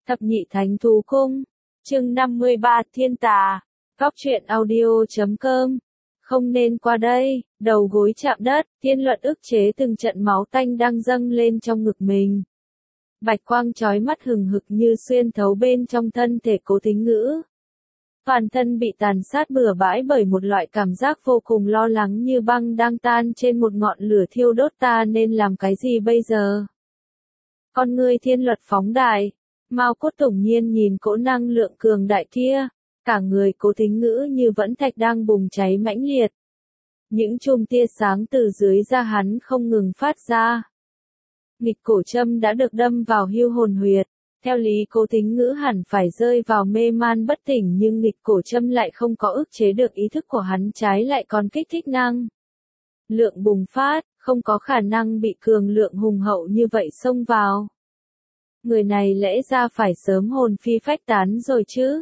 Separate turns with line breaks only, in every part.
Thập nhị thánh thú cung. Chương 53 Thiên tà. Góc truyện audio.com. Không nên qua đây, đầu gối chạm đất, Thiên Luận ức chế từng trận máu tanh đang dâng lên trong ngực mình. Bạch quang chói mắt hừng hực như xuyên thấu bên trong thân thể Cố Thính Ngữ. Toàn thân bị tàn sát bừa bãi bởi một loại cảm giác vô cùng lo lắng như băng đang tan trên một ngọn lửa thiêu đốt, ta nên làm cái gì bây giờ? Con ngươi Thiên Luật phóng đại, Mao Cốt Tủng Nhiên nhìn cỗ năng lượng cường đại kia, cả người Cố Thính Ngữ như vẫn thạch đang bùng cháy mãnh liệt. Những chùm tia sáng từ dưới da hắn không ngừng phát ra. Nghịch cổ châm đã được đâm vào hưu hồn huyệt. Theo lý Cố Thính Ngữ hẳn phải rơi vào mê man bất tỉnh, nhưng nghịch cổ châm lại không có ức chế được ý thức của hắn, trái lại còn kích thích năng lượng bùng phát, không có khả năng bị cường lượng hùng hậu như vậy xông vào. Người này lẽ ra phải sớm hồn phi phách tán rồi chứ.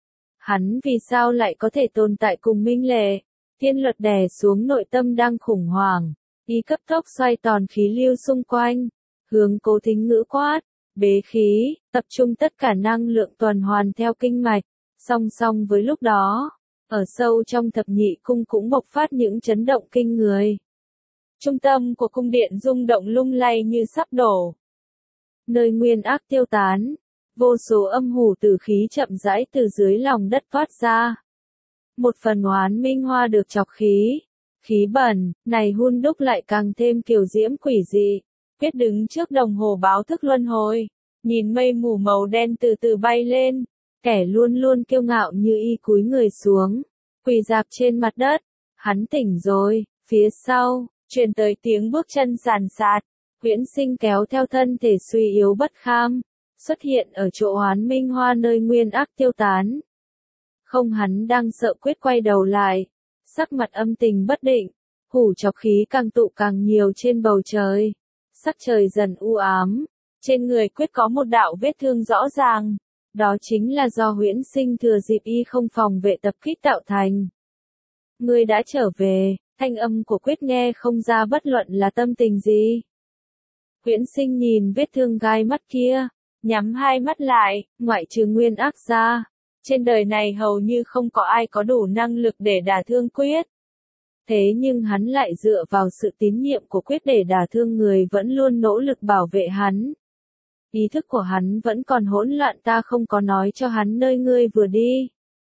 Hắn vì sao lại có thể tồn tại cùng Minh Lệ? Thiên Luật đè xuống nội tâm đang khủng hoảng, y cấp tốc xoay tròn khí lưu xung quanh, hướng Cố Thính Ngữ quát, bế khí, tập trung tất cả năng lượng tuần hoàn theo kinh mạch. Song song với lúc đó, ở sâu trong thập nhị cung cũng bộc phát những chấn động kinh người. Trung tâm của cung điện rung động lung lay như sắp đổ. Nơi nguyên ác tiêu tán, vô số âm hủ tử khí chậm rãi từ dưới lòng đất phát ra. Một phần oán minh hoa được chọc khí bẩn, này hun đúc lại càng thêm kiều diễm quỷ dị. Quyết đứng trước đồng hồ báo thức luân hồi, nhìn mây mù màu đen từ từ bay lên, kẻ luôn luôn kiêu ngạo như y cúi người xuống, quỳ rạp trên mặt đất. Hắn tỉnh rồi, phía sau, truyền tới tiếng bước chân sàn sạt. Huyễn Sinh kéo theo thân thể suy yếu bất kham, xuất hiện ở chỗ oán minh hoa nơi nguyên ác tiêu tán. Không, hắn đang sợ Quyết quay đầu lại, sắc mặt âm tình bất định, hủ chọc khí càng tụ càng nhiều trên bầu trời. Sắc trời dần u ám, trên người Quyết có một đạo vết thương rõ ràng, đó chính là do Huyễn Sinh thừa dịp y không phòng vệ tập kích tạo thành. Ngươi đã trở về, thanh âm của Quyết nghe không ra bất luận là tâm tình gì. Huyễn Sinh nhìn vết thương gai mắt kia, nhắm hai mắt lại, ngoại trừ nguyên ác ra, trên đời này hầu như không có ai có đủ năng lực để đả thương Quyết. Thế nhưng hắn lại dựa vào sự tín nhiệm của Quyết để đả thương người vẫn luôn nỗ lực bảo vệ hắn. Ý thức của hắn vẫn còn hỗn loạn, ta không có nói cho hắn nơi ngươi vừa đi.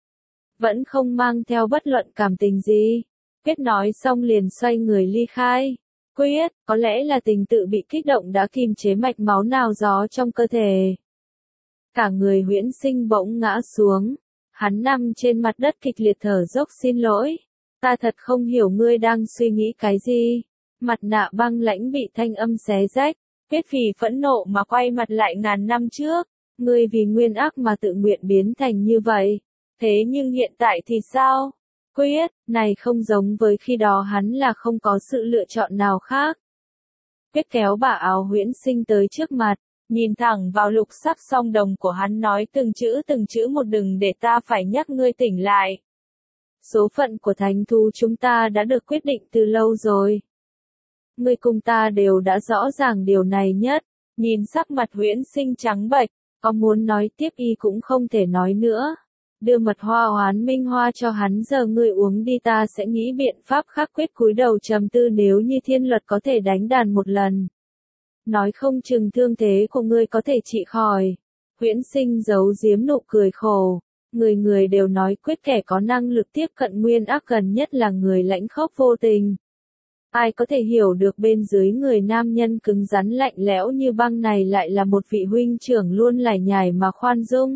Vẫn không mang theo bất luận cảm tình gì. Quyết nói xong liền xoay người ly khai. Quyết, có lẽ là tình tự bị kích động đã kìm chế mạch máu nào gió trong cơ thể. Cả người Huyễn Sinh bỗng ngã xuống. Hắn nằm trên mặt đất kịch liệt thở dốc, xin lỗi. Ta thật không hiểu ngươi đang suy nghĩ cái gì. Mặt nạ băng lãnh bị thanh âm xé rách. Quyết vì phẫn nộ mà quay mặt lại ngàn năm trước. Ngươi vì nguyên ác mà tự nguyện biến thành như vậy. Thế nhưng hiện tại thì sao? Quyết, này không giống với khi đó, hắn là không có sự lựa chọn nào khác. Quyết kéo bả áo Huyễn Sinh tới trước mặt, nhìn thẳng vào lục sắc song đồng của hắn, nói từng chữ một, đừng để ta phải nhắc ngươi tỉnh lại. Số phận của thánh thú chúng ta đã được quyết định từ lâu rồi. Ngươi cùng ta đều đã rõ ràng điều này nhất. Nhìn sắc mặt Huyễn Sinh trắng bệch, có muốn nói tiếp y cũng không thể nói nữa. Đưa mật hoa oán minh hoa cho hắn, giờ ngươi uống đi, ta sẽ nghĩ biện pháp khác. Quyết cúi đầu trầm tư, nếu như Thiên Luật có thể đánh đàn một lần, nói không chừng thương thế của ngươi có thể trị khỏi. Huyễn Sinh giấu giếm nụ cười khổ. Người đều nói Quyết kẻ có năng lực tiếp cận nguyên ác gần nhất là người lãnh khốc vô tình. Ai có thể hiểu được bên dưới người nam nhân cứng rắn lạnh lẽo như băng này lại là một vị huynh trưởng luôn lải nhải mà khoan dung.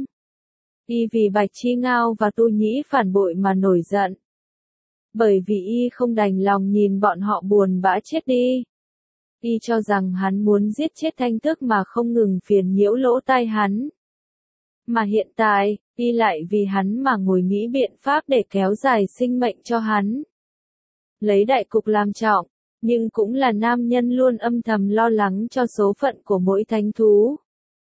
Y vì Bạch Chi Ngao và Tu Nhĩ phản bội mà nổi giận. Bởi vì y không đành lòng nhìn bọn họ buồn bã chết đi. Y cho rằng hắn muốn giết chết Thanh Tước mà không ngừng phiền nhiễu lỗ tai hắn. Mà hiện tại, y lại vì hắn mà ngồi nghĩ biện pháp để kéo dài sinh mệnh cho hắn. Lấy đại cục làm trọng, nhưng cũng là nam nhân luôn âm thầm lo lắng cho số phận của mỗi thánh thú.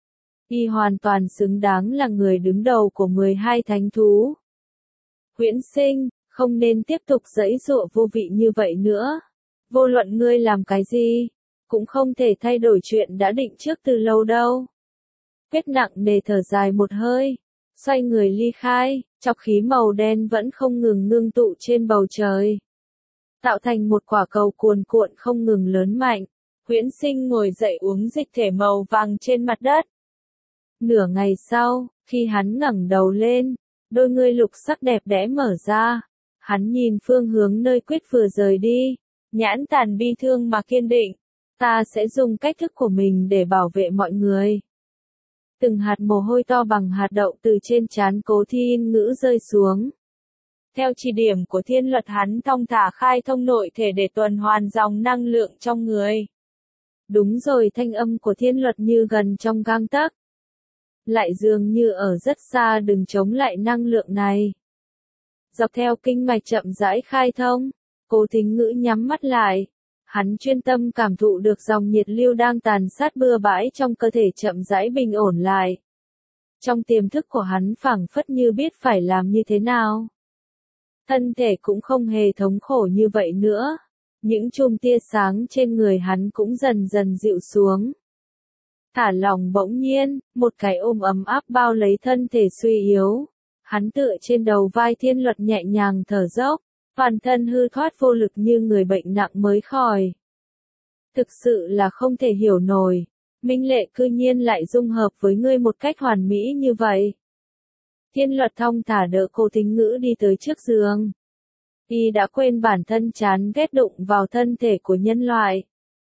Y hoàn toàn xứng đáng là người đứng đầu của 12 thánh thú. Huyễn Sinh, không nên tiếp tục giãy giụa vô vị như vậy nữa. Vô luận ngươi làm cái gì, cũng không thể thay đổi chuyện đã định trước từ lâu đâu. Quyết nặng nề thở dài một hơi, xoay người ly khai, chọc khí màu đen vẫn không ngừng ngưng tụ trên bầu trời, tạo thành một quả cầu cuồn cuộn không ngừng lớn mạnh. Huyễn Sinh ngồi dậy uống dịch thể màu vàng trên mặt đất. Nửa ngày sau, khi hắn ngẩng đầu lên, đôi ngươi lục sắc đẹp đẽ mở ra, hắn nhìn phương hướng nơi Quyết vừa rời đi, nhãn tàn bi thương mà kiên định, ta sẽ dùng cách thức của mình để bảo vệ mọi người. Từng hạt mồ hôi to bằng hạt đậu từ trên trán Cố Thi Yên Ngữ rơi xuống. Theo chỉ điểm của thiên luật hắn thong thả khai thông nội thể để tuần hoàn dòng năng lượng trong người. Đúng rồi, thanh âm của thiên luật như gần trong gang tấc. Lại dường như ở rất xa đừng chống lại năng lượng này. Dọc theo kinh mạch chậm rãi khai thông, Cố Thính Ngữ nhắm mắt lại. Hắn chuyên tâm cảm thụ được dòng nhiệt lưu đang tàn sát bừa bãi trong cơ thể chậm rãi bình ổn lại. Trong tiềm thức của hắn phảng phất như biết phải làm như thế nào. Thân thể cũng không hề thống khổ như vậy nữa. Những chùm tia sáng trên người hắn cũng dần dần dịu xuống. Thả lỏng bỗng nhiên, một cái ôm ấm áp bao lấy thân thể suy yếu. Hắn tựa trên đầu vai thiên luật nhẹ nhàng thở dốc, toàn thân hư thoát vô lực như người bệnh nặng mới khỏi. Thực sự là không thể hiểu nổi, Minh Lệ cư nhiên lại dung hợp với ngươi một cách hoàn mỹ như vậy. Thiên luật thong thả đỡ Cố Thính Ngữ đi tới trước giường. Y đã quên bản thân chán ghét đụng vào thân thể của nhân loại.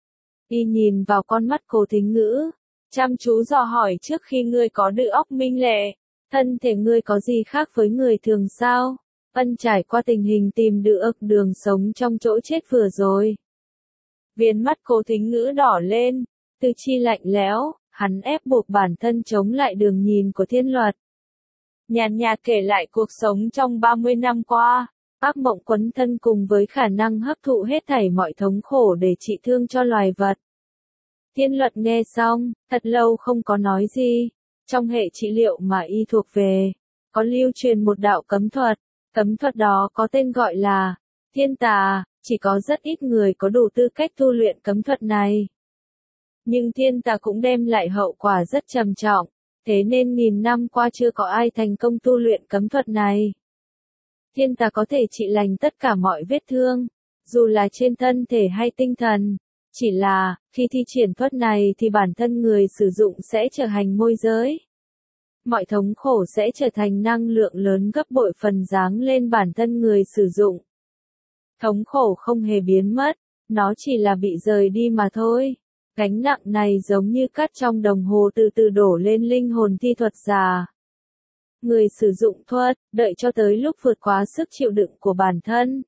Y nhìn vào con mắt Cố Thính Ngữ, chăm chú dò hỏi trước khi ngươi có đự óc Minh Lệ, thân thể ngươi có gì khác với người thường sao? Trải qua tình hình tìm được đường sống trong chỗ chết vừa rồi. Viền mắt Cố Thính Ngữ đỏ lên, tư chi lạnh lẽo, hắn ép buộc bản thân chống lại đường nhìn của thiên luật. Nhàn nhạt kể lại cuộc sống trong 30 năm qua, ác mộng quấn thân cùng với khả năng hấp thụ hết thảy mọi thống khổ để trị thương cho loài vật. Thiên luật nghe xong, thật lâu không có nói gì. Trong hệ trị liệu mà y thuộc về, có lưu truyền một đạo cấm thuật. Cấm thuật đó có tên gọi là thiên tà, chỉ có rất ít người có đủ tư cách tu luyện cấm thuật này. Nhưng thiên tà cũng đem lại hậu quả rất trầm trọng, thế nên nghìn năm qua chưa có ai thành công tu luyện cấm thuật này. Thiên tà có thể trị lành tất cả mọi vết thương, dù là trên thân thể hay tinh thần. Chỉ là, khi thi triển thuật này thì bản thân người sử dụng sẽ trở thành môi giới. Mọi thống khổ sẽ trở thành năng lượng lớn gấp bội phần giáng lên bản thân người sử dụng. Thống khổ không hề biến mất, nó chỉ là bị rời đi mà thôi. Gánh nặng này giống như cát trong đồng hồ từ từ đổ lên linh hồn thi thuật giả. Người sử dụng thuật, đợi cho tới lúc vượt quá sức chịu đựng của bản thân.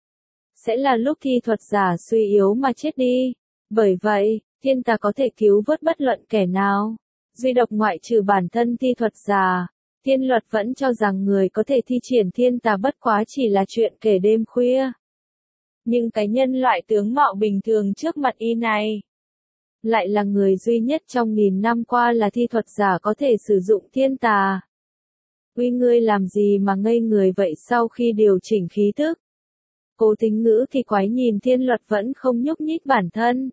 Sẽ là lúc thi thuật giả suy yếu mà chết đi. Bởi vậy, thiên tà có thể cứu vớt bất luận kẻ nào. Duy độc ngoại trừ bản thân thi thuật giả, thiên luật vẫn cho rằng người có thể thi triển thiên tà bất quá chỉ là chuyện kể đêm khuya. Nhưng cái nhân loại tướng mạo bình thường trước mặt y này, lại là người duy nhất trong nghìn năm qua là thi thuật giả có thể sử dụng thiên tà. Uy, ngươi làm gì mà ngây người vậy? Sau khi điều chỉnh khí thức, Cố Thính Ngữ thì quái nhìn thiên luật vẫn không nhúc nhích bản thân.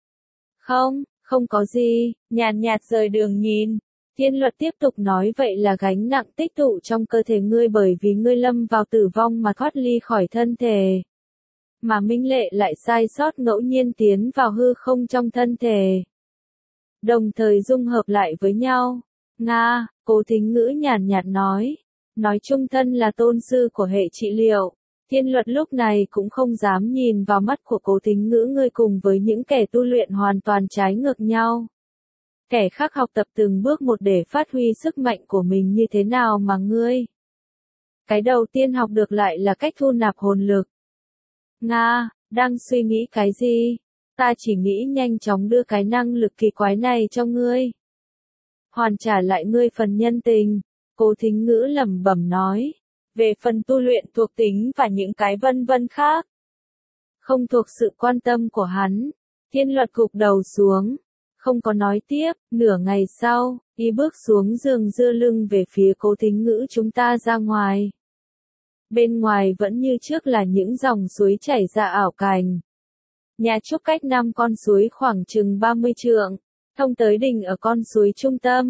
Không có gì, nhàn nhạt rời đường nhìn. Thiên luật tiếp tục nói, vậy là gánh nặng tích tụ trong cơ thể ngươi bởi vì ngươi lâm vào tử vong mà thoát ly khỏi thân thể. Mà Minh Lệ lại sai sót ngẫu nhiên tiến vào hư không trong thân thể. Đồng thời dung hợp lại với nhau. Nga, Cố Thính Ngữ nhàn nhạt nói. Nói chung thân là tôn sư của hệ trị liệu. Thiên luật lúc này cũng không dám nhìn vào mắt của Cố Thính Ngữ, ngươi cùng với những kẻ tu luyện hoàn toàn trái ngược nhau. Kẻ khác học tập từng bước một để phát huy sức mạnh của mình như thế nào mà ngươi. Cái đầu tiên học được lại là cách thu nạp hồn lực. Nga, đang suy nghĩ cái gì? Ta chỉ nghĩ nhanh chóng đưa cái năng lực kỳ quái này cho ngươi. Hoàn trả lại ngươi phần nhân tình, Cố Thính Ngữ lẩm bẩm nói. Về phần tu luyện thuộc tính và những cái vân vân khác, không thuộc sự quan tâm của hắn. Thiên luật gục đầu xuống, không có nói tiếp. Nửa ngày sau, y bước xuống giường dưa lưng về phía Cố Thính Ngữ, chúng ta ra ngoài. Bên ngoài vẫn như trước là những dòng suối chảy ra ảo cảnh. Nhà trúc cách 5 con suối khoảng chừng 30 trượng, thông tới đỉnh ở con suối trung tâm.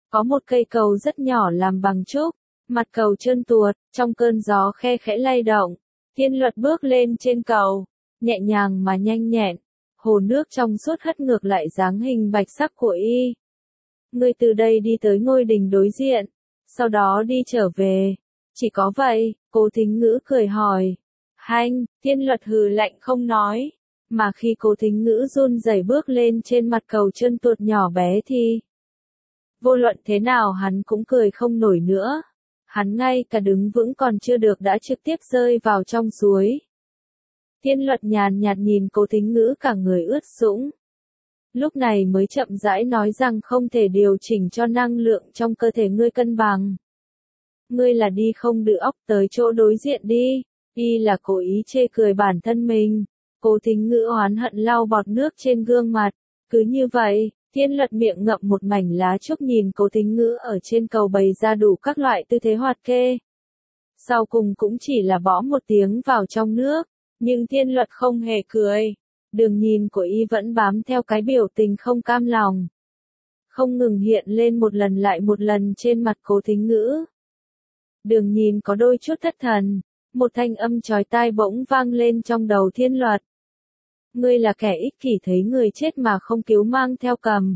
Có một cây cầu rất nhỏ làm bằng trúc, mặt cầu trơn tuột, trong cơn gió khe khẽ lay động. Thiên Luật bước lên trên cầu, nhẹ nhàng mà nhanh nhẹn, hồ nước trong suốt hất ngược lại dáng hình bạch sắc của y. Ngươi từ đây đi tới ngôi đình đối diện, sau đó đi trở về. Chỉ có vậy, Cố Thính Ngữ cười hỏi. Hanh, Thiên Luật hừ lạnh không nói, mà khi Cố Thính Ngữ run rẩy bước lên trên mặt cầu trơn tuột nhỏ bé thì vô luận thế nào hắn cũng cười không nổi nữa. Hắn ngay cả đứng vững còn chưa được đã trực tiếp rơi vào trong suối. Thiên Luật nhàn nhạt nhìn Cố Thính Ngữ cả người ướt sũng. Lúc này mới chậm rãi nói rằng không thể điều chỉnh cho năng lượng trong cơ thể ngươi cân bằng. Ngươi là đi không đự óc tới chỗ đối diện đi. Y là cố ý chê cười bản thân mình. Cố Thính Ngữ oán hận lau bọt nước trên gương mặt. Cứ như vậy, Thiên Luật miệng ngậm một mảnh lá trúc nhìn Cố Thính Ngữ ở trên cầu bày ra đủ các loại tư thế hoạt kê. Sau cùng cũng chỉ là bõ một tiếng vào trong nước, nhưng Thiên Luật không hề cười. Đường nhìn của y vẫn bám theo cái biểu tình không cam lòng. Không ngừng hiện lên một lần lại một lần trên mặt Cố Thính Ngữ. Đường nhìn có đôi chút thất thần, một thanh âm chói tai bỗng vang lên trong đầu Thiên Luật. Ngươi là kẻ ích kỷ thấy người chết mà không cứu mang theo cầm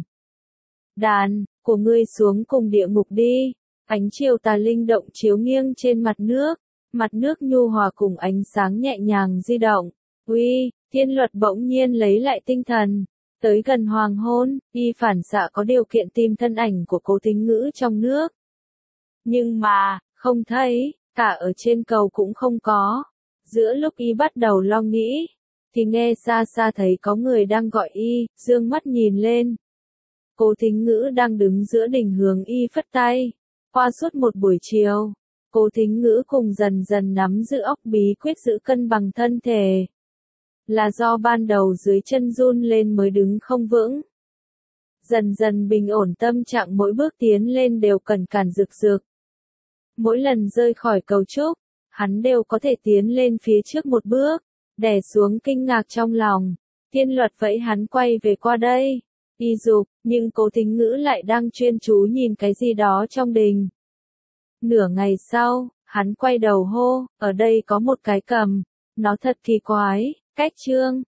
đàn của ngươi xuống cùng địa ngục đi. Ánh chiều tà linh động chiếu nghiêng trên mặt nước nhu hòa cùng ánh sáng nhẹ nhàng di động. Uy, Thiên Luật bỗng nhiên lấy lại tinh thần. Tới gần hoàng hôn, y phản xạ có điều kiện tìm thân ảnh của Cố Thính Ngữ trong nước. Nhưng mà, không thấy, cả ở trên cầu cũng không có. Giữa lúc y bắt đầu lo nghĩ, thì nghe xa xa thấy có người đang gọi y, dương mắt nhìn lên. Cố Thính Ngữ đang đứng giữa đỉnh hướng y phất tay. Qua suốt một buổi chiều, Cố Thính Ngữ cùng dần dần nắm giữ óc bí quyết giữ cân bằng thân thể. Là do ban đầu dưới chân run lên mới đứng không vững. Dần dần bình ổn tâm trạng mỗi bước tiến lên đều cần cản rực rực. Mỗi lần rơi khỏi cầu trúc, hắn đều có thể tiến lên phía trước một bước, đè xuống kinh ngạc trong lòng. Thiên Luật vẫy hắn quay về qua đây. Y dục, nhưng Cố Thính Ngữ lại đang chuyên chú nhìn cái gì đó trong đình. Nửa ngày sau, hắn quay đầu hô, ở đây có một cái cầm, nó thật kỳ quái, cách trương,